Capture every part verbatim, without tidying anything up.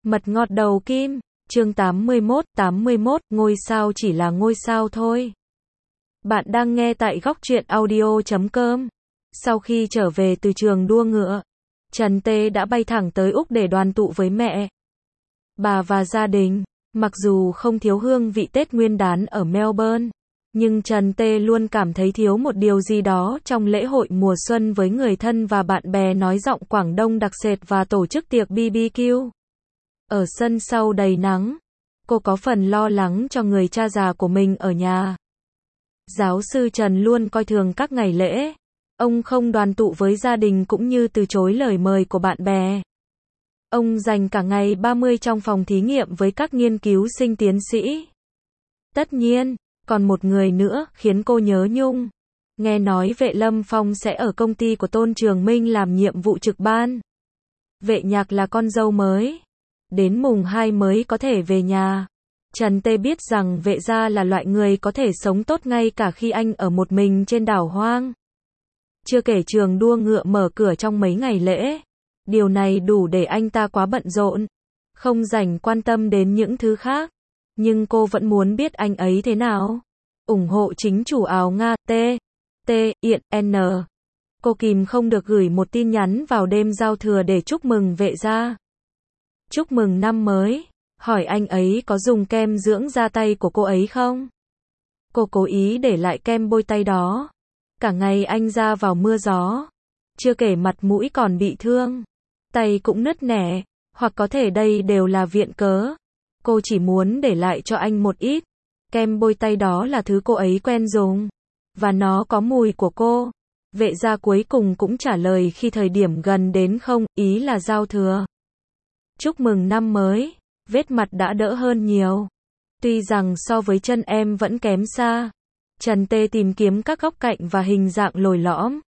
Mật ngọt đầu kim, chương tám mươi mốt, tám mươi mốt, ngôi sao chỉ là ngôi sao thôi. Bạn đang nghe tại góc truyện audio chấm com. Sau khi trở về từ trường đua ngựa, Trần Tê đã bay thẳng tới Úc để đoàn tụ với mẹ, bà và gia đình. Mặc dù không thiếu hương vị Tết Nguyên đán ở Melbourne, nhưng Trần Tê luôn cảm thấy thiếu một điều gì đó trong lễ hội mùa xuân với người thân và bạn bè nói giọng Quảng Đông đặc sệt và tổ chức tiệc bê bê quy. Ở sân sau đầy nắng, cô có phần lo lắng cho người cha già của mình ở nhà. Giáo sư Trần luôn coi thường các ngày lễ. Ông không đoàn tụ với gia đình cũng như từ chối lời mời của bạn bè. Ông dành cả ngày ba mươi trong phòng thí nghiệm với các nghiên cứu sinh tiến sĩ. Tất nhiên, còn một người nữa khiến cô nhớ nhung. Nghe nói Vệ Lâm Phong sẽ ở công ty của Tôn Trường Minh làm nhiệm vụ trực ban. Vệ Nhạc là con dâu mới, đến mùng hai mới có thể về nhà. Trần Tê biết rằng Vệ gia là loại người có thể sống tốt ngay cả khi anh ở một mình trên đảo hoang. Chưa kể trường đua ngựa mở cửa trong mấy ngày lễ. Điều này đủ để anh ta quá bận rộn, không rảnh quan tâm đến những thứ khác. Nhưng cô vẫn muốn biết anh ấy thế nào. Ủng hộ chính chủ áo Nga, T, T, Iện, N. Cô kìm không được gửi một tin nhắn vào đêm giao thừa để chúc mừng Vệ gia. Chúc mừng năm mới, hỏi anh ấy có dùng kem dưỡng da tay của cô ấy không? Cô cố ý để lại kem bôi tay đó. Cả ngày anh ra vào mưa gió. Chưa kể mặt mũi còn bị thương, tay cũng nứt nẻ, hoặc có thể đây đều là viện cớ. Cô chỉ muốn để lại cho anh một ít. Kem bôi tay đó là thứ cô ấy quen dùng, và nó có mùi của cô. Vệ gia cuối cùng cũng trả lời khi thời điểm gần đến không, ý là giao thừa. Chúc mừng năm mới, vết mặt đã đỡ hơn nhiều. Tuy rằng so với chân em vẫn kém xa. Trần Tê tìm kiếm các góc cạnh và hình dạng lồi lõm.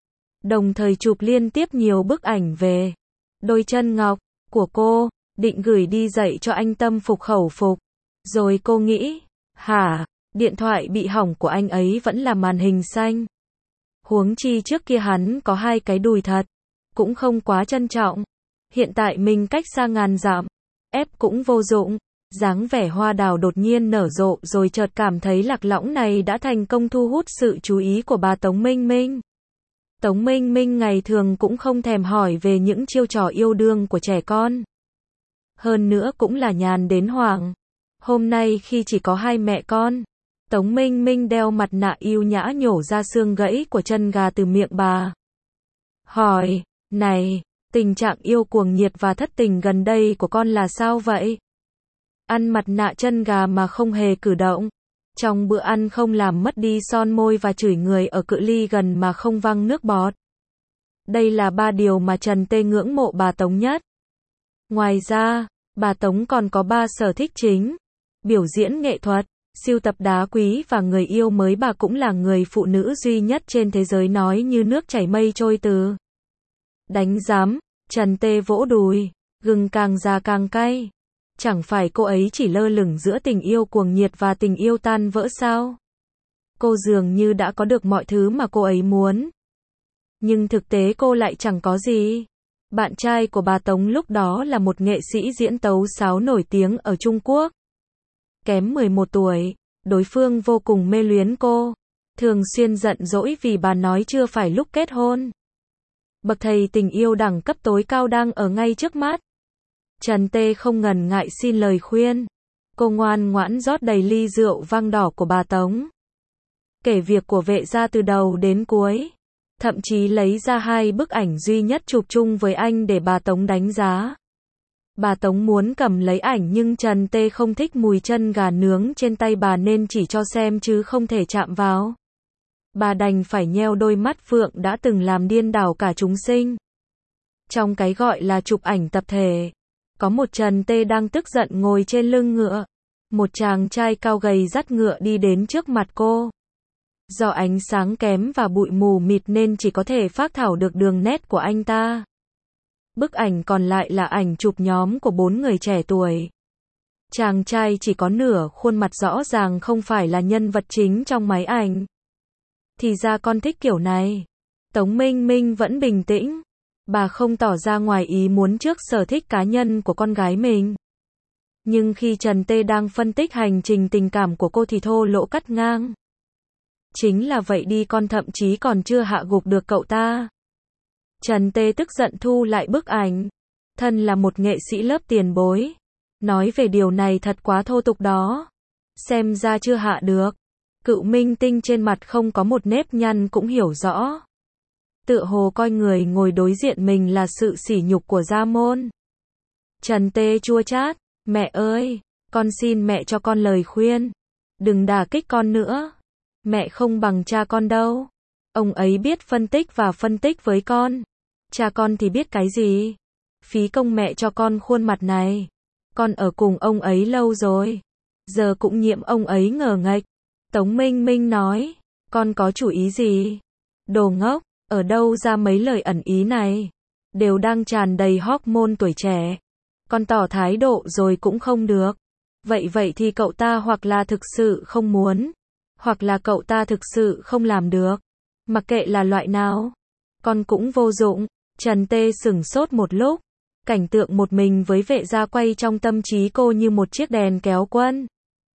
Đồng thời chụp liên tiếp nhiều bức ảnh về đôi chân ngọc của cô, định gửi đi dạy cho anh tâm phục khẩu phục. Rồi cô nghĩ, hả, điện thoại bị hỏng của anh ấy vẫn là màn hình xanh. Huống chi trước kia hắn có hai cái đùi thật, cũng không quá trân trọng. Hiện tại mình cách xa ngàn dặm, ép cũng vô dụng. Dáng vẻ hoa đào đột nhiên nở rộ rồi chợt cảm thấy lạc lõng này đã thành công thu hút sự chú ý của bà Tống Minh Minh. Tống Minh Minh ngày thường cũng không thèm hỏi về những chiêu trò yêu đương của trẻ con. Hơn nữa cũng là nhàn đến hoảng. Hôm nay khi chỉ có hai mẹ con, Tống Minh Minh đeo mặt nạ yêu nhã nhổ ra xương gãy của chân gà từ miệng bà. Hỏi, này, tình trạng yêu cuồng nhiệt và thất tình gần đây của con là sao vậy? Ăn mặt nạ chân gà mà không hề cử động. Trong bữa ăn không làm mất đi son môi và chửi người ở cự ly gần mà không văng nước bọt. Đây là ba điều mà Trần Tê ngưỡng mộ bà Tống nhất. Ngoài ra, bà Tống còn có ba sở thích chính. Biểu diễn nghệ thuật, sưu tập đá quý và người yêu mới. Bà cũng là người phụ nữ duy nhất trên thế giới nói như nước chảy mây trôi từ. Đánh giám, Trần Tê vỗ đùi, gừng càng già càng cay. Chẳng phải cô ấy chỉ lơ lửng giữa tình yêu cuồng nhiệt và tình yêu tan vỡ sao? Cô dường như đã có được mọi thứ mà cô ấy muốn. Nhưng thực tế cô lại chẳng có gì. Bạn trai của bà Tống lúc đó là một nghệ sĩ diễn tấu sáo nổi tiếng ở Trung Quốc. Kém mười một tuổi, đối phương vô cùng mê luyến cô. Thường xuyên giận dỗi vì bà nói chưa phải lúc kết hôn. Bậc thầy tình yêu đẳng cấp tối cao đang ở ngay trước mắt. Trần Tê không ngần ngại xin lời khuyên. Cô ngoan ngoãn rót đầy ly rượu vang đỏ của bà Tống. Kể việc của Vệ gia từ đầu đến cuối. Thậm chí lấy ra hai bức ảnh duy nhất chụp chung với anh để bà Tống đánh giá. Bà Tống muốn cầm lấy ảnh nhưng Trần Tê không thích mùi chân gà nướng trên tay bà nên chỉ cho xem chứ không thể chạm vào. Bà đành phải nheo đôi mắt phượng đã từng làm điên đảo cả chúng sinh. Trong cái gọi là chụp ảnh tập thể, có một Trần Tê đang tức giận ngồi trên lưng ngựa. Một chàng trai cao gầy dắt ngựa đi đến trước mặt cô. Do ánh sáng kém và bụi mù mịt nên chỉ có thể phác thảo được đường nét của anh ta. Bức ảnh còn lại là ảnh chụp nhóm của bốn người trẻ tuổi. Chàng trai chỉ có nửa khuôn mặt rõ ràng không phải là nhân vật chính trong máy ảnh. Thì ra con thích kiểu này. Tống Minh Minh vẫn bình tĩnh. Bà không tỏ ra ngoài ý muốn trước sở thích cá nhân của con gái mình. Nhưng khi Trần Tê đang phân tích hành trình tình cảm của cô thì thô lỗ cắt ngang. Chính là vậy đi, con thậm chí còn chưa hạ gục được cậu ta. Trần Tê tức giận thu lại bức ảnh. Thân là một nghệ sĩ lớp tiền bối. Nói về điều này thật quá thô tục đó. Xem ra chưa hạ được. Cựu minh tinh trên mặt không có một nếp nhăn cũng hiểu rõ. Tựa hồ coi người ngồi đối diện mình là sự sỉ nhục của gia môn. Trần Tê chua chát. Mẹ ơi, con xin mẹ cho con lời khuyên. Đừng đả kích con nữa. Mẹ không bằng cha con đâu. Ông ấy biết phân tích và phân tích với con. Cha con thì biết cái gì. Phí công mẹ cho con khuôn mặt này. Con ở cùng ông ấy lâu rồi. Giờ cũng nhiệm ông ấy ngờ nghệch. Tống Minh Minh nói. Con có chủ ý gì? Đồ ngốc, ở đâu ra mấy lời ẩn ý này? Đều đang tràn đầy hormone tuổi trẻ. Con tỏ thái độ rồi cũng không được. Vậy vậy thì cậu ta hoặc là thực sự không muốn. Hoặc là cậu ta thực sự không làm được. Mặc kệ là loại nào. Con cũng vô dụng. Trần Tê sửng sốt một lúc. Cảnh tượng một mình với vệ gia quay trong tâm trí cô như một chiếc đèn kéo quân.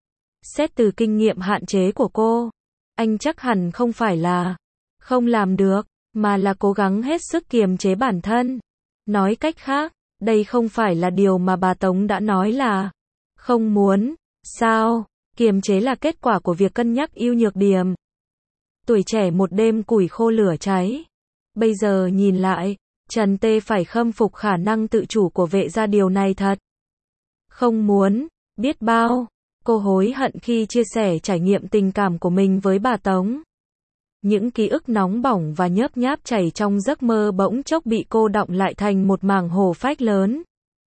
Xét từ kinh nghiệm hạn chế của cô, anh chắc hẳn không phải là không làm được, mà là cố gắng hết sức kiềm chế bản thân. Nói cách khác, đây không phải là điều mà bà Tống đã nói là không muốn. Sao? Kiềm chế là kết quả của việc cân nhắc ưu nhược điểm. Tuổi trẻ một đêm củi khô lửa cháy. Bây giờ nhìn lại, Trần Tê phải khâm phục khả năng tự chủ của vệ gia, điều này thật. Không muốn, biết bao. Cô hối hận khi chia sẻ trải nghiệm tình cảm của mình với bà Tống. Những ký ức nóng bỏng và nhớp nháp chảy trong giấc mơ bỗng chốc bị cô đọng lại thành một mảng hổ phách lớn.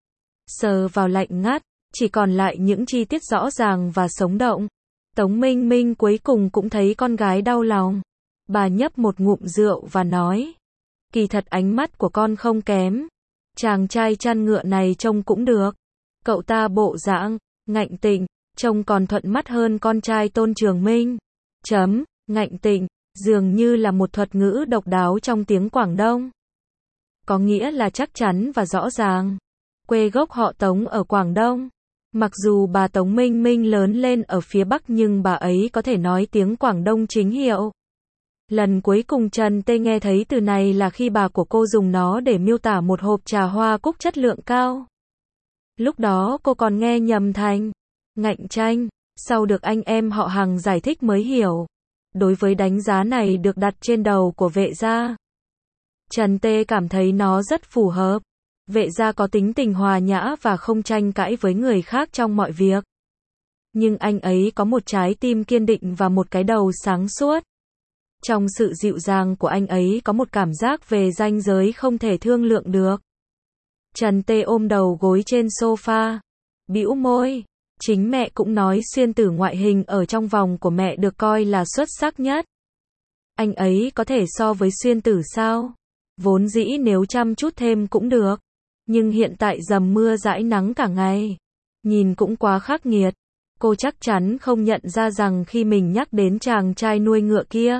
Sờ vào lạnh ngắt, chỉ còn lại những chi tiết rõ ràng và sống động. Tống Minh Minh cuối cùng cũng thấy con gái đau lòng. Bà nhấp một ngụm rượu và nói. Kỳ thật ánh mắt của con không kém. Chàng trai chăn ngựa này trông cũng được. Cậu ta bộ dạng, ngạnh tịnh, trông còn thuận mắt hơn con trai Tôn Trường Minh. Chấm, ngạnh tịnh, dường như là một thuật ngữ độc đáo trong tiếng Quảng Đông. Có nghĩa là chắc chắn và rõ ràng. Quê gốc họ Tống ở Quảng Đông. Mặc dù bà Tống Minh Minh lớn lên ở phía Bắc nhưng bà ấy có thể nói tiếng Quảng Đông chính hiệu. Lần cuối cùng Trần Tê nghe thấy từ này là khi bà của cô dùng nó để miêu tả một hộp trà hoa cúc chất lượng cao. Lúc đó cô còn nghe nhầm thành ngạnh chanh, sau được anh em họ Hằng giải thích mới hiểu. Đối với đánh giá này được đặt trên đầu của vệ gia, Trần Tê cảm thấy nó rất phù hợp. Vệ gia có tính tình hòa nhã và không tranh cãi với người khác trong mọi việc. Nhưng anh ấy có một trái tim kiên định và một cái đầu sáng suốt. Trong sự dịu dàng của anh ấy có một cảm giác về ranh giới không thể thương lượng được. Trần Tê ôm đầu gối trên sofa, bĩu môi. Chính mẹ cũng nói Xuyên Tử ngoại hình ở trong vòng của mẹ được coi là xuất sắc nhất. Anh ấy có thể so với Xuyên Tử sao? Vốn dĩ nếu chăm chút thêm cũng được. Nhưng hiện tại dầm mưa dãi nắng cả ngày. Nhìn cũng quá khắc nghiệt. Cô chắc chắn không nhận ra rằng khi mình nhắc đến chàng trai nuôi ngựa kia,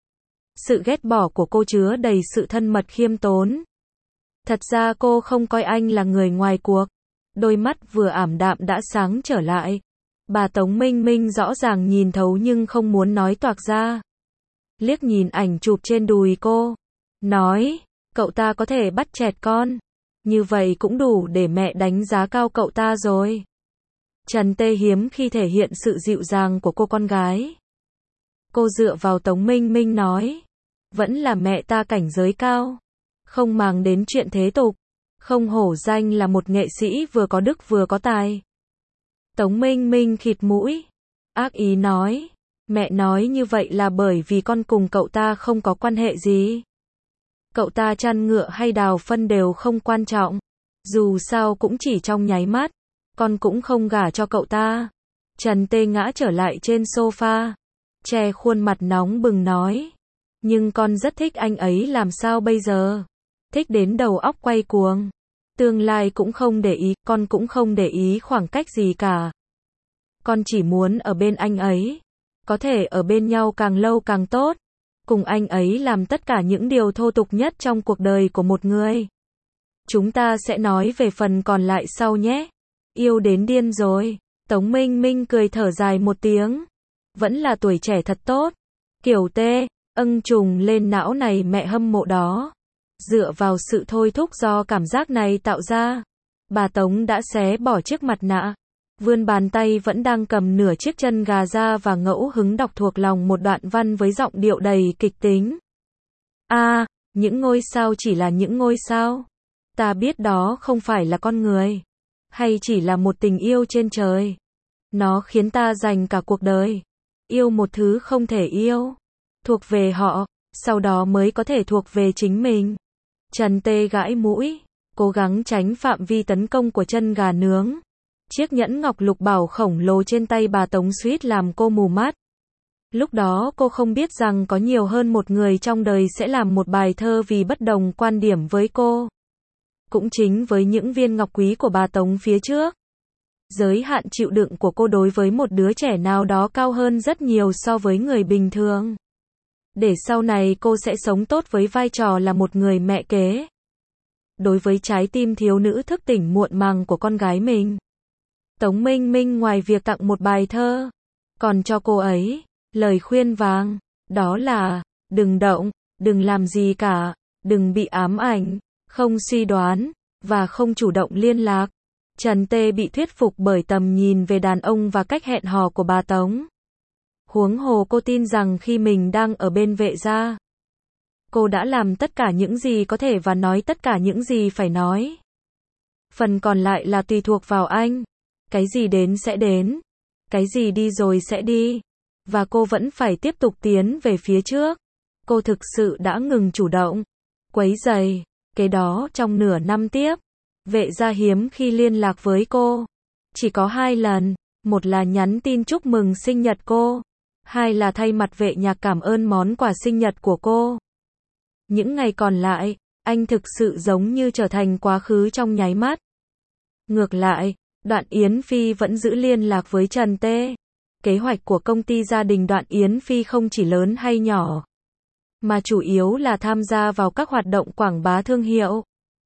sự ghét bỏ của cô chứa đầy sự thân mật khiêm tốn. Thật ra cô không coi anh là người ngoài cuộc. Đôi mắt vừa ảm đạm đã sáng trở lại. Bà Tống Minh Minh rõ ràng nhìn thấu nhưng không muốn nói toạc ra. Liếc nhìn ảnh chụp trên đùi cô. Nói, cậu ta có thể bắt chẹt con. Như vậy cũng đủ để mẹ đánh giá cao cậu ta rồi. Trần Tê hiếm khi thể hiện sự dịu dàng của cô con gái. Cô dựa vào Tống Minh Minh nói. Vẫn là mẹ ta cảnh giới cao. Không màng đến chuyện thế tục. Không hổ danh là một nghệ sĩ vừa có đức vừa có tài. Tống Minh Minh khịt mũi. Ác ý nói. Mẹ nói như vậy là bởi vì con cùng cậu ta không có quan hệ gì. Cậu ta chăn ngựa hay đào phân đều không quan trọng. Dù sao cũng chỉ trong nháy mắt. Con cũng không gả cho cậu ta. Trần Tê ngã trở lại trên sofa. Che khuôn mặt nóng bừng nói. Nhưng con rất thích anh ấy, làm sao bây giờ? Thích đến đầu óc quay cuồng. Tương lai cũng không để ý, con cũng không để ý khoảng cách gì cả. Con chỉ muốn ở bên anh ấy. Có thể ở bên nhau càng lâu càng tốt. Cùng anh ấy làm tất cả những điều thô tục nhất trong cuộc đời của một người. Chúng ta sẽ nói về phần còn lại sau nhé. Yêu đến điên rồi. Tống Minh Minh cười thở dài một tiếng. Vẫn là tuổi trẻ thật tốt. Kiểu tê, âng trùng lên não này mẹ hâm mộ đó. Dựa vào sự thôi thúc do cảm giác này tạo ra, bà Tống đã xé bỏ chiếc mặt nạ, vươn bàn tay vẫn đang cầm nửa chiếc chân gà ra và ngẫu hứng đọc thuộc lòng một đoạn văn với giọng điệu đầy kịch tính. A, à, những ngôi sao chỉ là những ngôi sao. Ta biết đó không phải là con người, hay chỉ là một tình yêu trên trời. Nó khiến ta dành cả cuộc đời. Yêu một thứ không thể yêu. Thuộc về họ, sau đó mới có thể thuộc về chính mình. Trần Tê gãi mũi, cố gắng tránh phạm vi tấn công của chân gà nướng. Chiếc nhẫn ngọc lục bảo khổng lồ trên tay bà Tống suýt làm cô mù mắt. Lúc đó cô không biết rằng có nhiều hơn một người trong đời sẽ làm một bài thơ vì bất đồng quan điểm với cô. Cũng chính với những viên ngọc quý của bà Tống phía trước. Giới hạn chịu đựng của cô đối với một đứa trẻ nào đó cao hơn rất nhiều so với người bình thường. Để sau này cô sẽ sống tốt với vai trò là một người mẹ kế. Đối với trái tim thiếu nữ thức tỉnh muộn màng của con gái mình, Tống Minh Minh ngoài việc tặng một bài thơ, còn cho cô ấy lời khuyên vàng, đó là đừng động, đừng làm gì cả, đừng bị ám ảnh, không suy đoán, và không chủ động liên lạc. Trần Tê bị thuyết phục bởi tầm nhìn về đàn ông và cách hẹn hò của bà Tống. Huống hồ cô tin rằng khi mình đang ở bên Vệ gia, cô đã làm tất cả những gì có thể và nói tất cả những gì phải nói. Phần còn lại là tùy thuộc vào anh. Cái gì đến sẽ đến, cái gì đi rồi sẽ đi, và cô vẫn phải tiếp tục tiến về phía trước. Cô thực sự đã ngừng chủ động quấy rầy. Kế đó trong nửa năm tiếp, Vệ gia hiếm khi liên lạc với cô. Chỉ có hai lần, một là nhắn tin chúc mừng sinh nhật cô, hai là thay mặt Vệ Nhạc cảm ơn món quà sinh nhật của cô. Những ngày còn lại, anh thực sự giống như trở thành quá khứ trong nháy mắt. Ngược lại, Đoạn Yến Phi vẫn giữ liên lạc với Trần Tê. Kế hoạch của công ty gia đình Đoạn Yến Phi không chỉ lớn hay nhỏ, mà chủ yếu là tham gia vào các hoạt động quảng bá thương hiệu,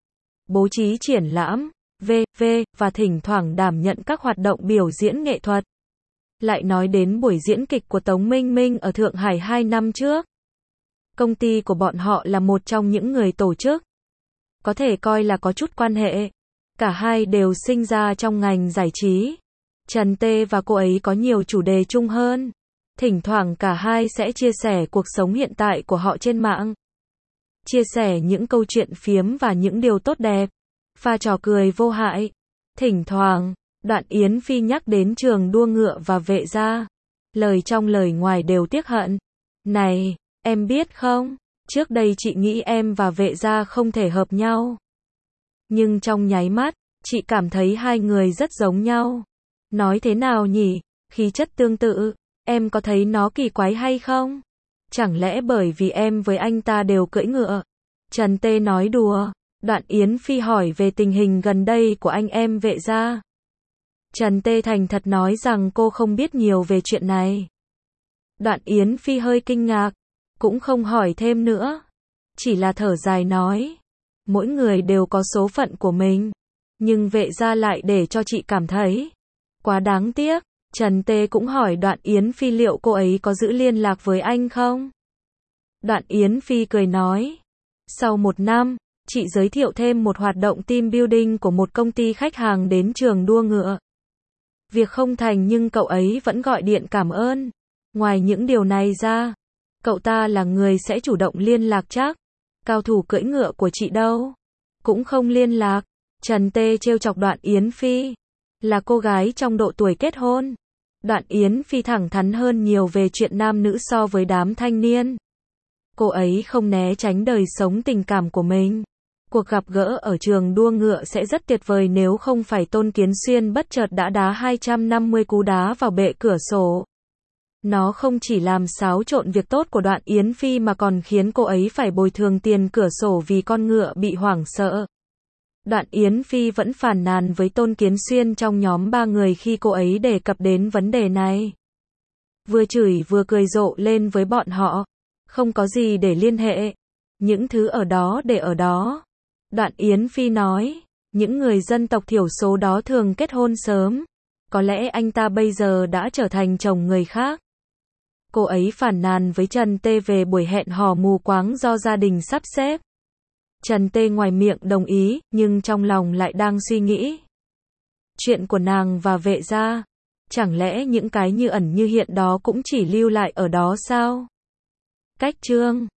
bố trí triển lãm, vân vân và thỉnh thoảng đảm nhận các hoạt động biểu diễn nghệ thuật. Lại nói đến buổi diễn kịch của Tống Minh Minh ở Thượng Hải hai năm trước. Công ty của bọn họ là một trong những người tổ chức. Có thể coi là có chút quan hệ. Cả hai đều sinh ra trong ngành giải trí. Trần Tê và cô ấy có nhiều chủ đề chung hơn. Thỉnh thoảng cả hai sẽ chia sẻ cuộc sống hiện tại của họ trên mạng. Chia sẻ những câu chuyện phiếm và những điều tốt đẹp. Pha trò cười vô hại. Thỉnh thoảng, Đoạn Yến Phi nhắc đến trường đua ngựa và Vệ gia. Lời trong lời ngoài đều tiếc hận. Này, em biết không, trước đây chị nghĩ em và Vệ gia không thể hợp nhau. Nhưng trong nháy mắt, chị cảm thấy hai người rất giống nhau. Nói thế nào nhỉ, khí chất tương tự, em có thấy nó kỳ quái hay không? Chẳng lẽ bởi vì em với anh ta đều cưỡi ngựa? Trần Tê nói đùa. Đoạn Yến Phi hỏi về tình hình gần đây của anh em Vệ gia. Trần Tê thành thật nói rằng cô không biết nhiều về chuyện này. Đoạn Yến Phi hơi kinh ngạc, cũng không hỏi thêm nữa. Chỉ là thở dài nói, mỗi người đều có số phận của mình, nhưng Vệ gia lại để cho chị cảm thấy quá đáng tiếc. Trần Tê cũng hỏi Đoạn Yến Phi liệu cô ấy có giữ liên lạc với anh không? Đoạn Yến Phi cười nói, sau một năm, chị giới thiệu thêm một hoạt động team building của một công ty khách hàng đến trường đua ngựa. Việc không thành nhưng cậu ấy vẫn gọi điện cảm ơn. Ngoài những điều này ra, cậu ta là người sẽ chủ động liên lạc chắc. Cao thủ cưỡi ngựa của chị đâu? Cũng không liên lạc. Trần Tê trêu chọc Đoạn Yến Phi. Là cô gái trong độ tuổi kết hôn. Đoạn Yến Phi thẳng thắn hơn nhiều về chuyện nam nữ so với đám thanh niên. Cô ấy không né tránh đời sống tình cảm của mình. Cuộc gặp gỡ ở trường đua ngựa sẽ rất tuyệt vời nếu không phải Tôn Kiến Xuyên bất chợt đã đá hai trăm năm mươi cú đá vào bệ cửa sổ. Nó không chỉ làm xáo trộn việc tốt của Đoạn Yến Phi mà còn khiến cô ấy phải bồi thường tiền cửa sổ vì con ngựa bị hoảng sợ. Đoạn Yến Phi vẫn phàn nàn với Tôn Kiến Xuyên trong nhóm ba người khi cô ấy đề cập đến vấn đề này. Vừa chửi vừa cười rộ lên với bọn họ. Không có gì để liên hệ. Những thứ ở đó để ở đó. Đoạn Yến Phi nói, những người dân tộc thiểu số đó thường kết hôn sớm. Có lẽ anh ta bây giờ đã trở thành chồng người khác. Cô ấy phàn nàn với Trần Tê về buổi hẹn hò mù quáng do gia đình sắp xếp. Trần Tê ngoài miệng đồng ý, nhưng trong lòng lại đang suy nghĩ. Chuyện của nàng và Vệ gia, chẳng lẽ những cái như ẩn như hiện đó cũng chỉ lưu lại ở đó sao? Cách chương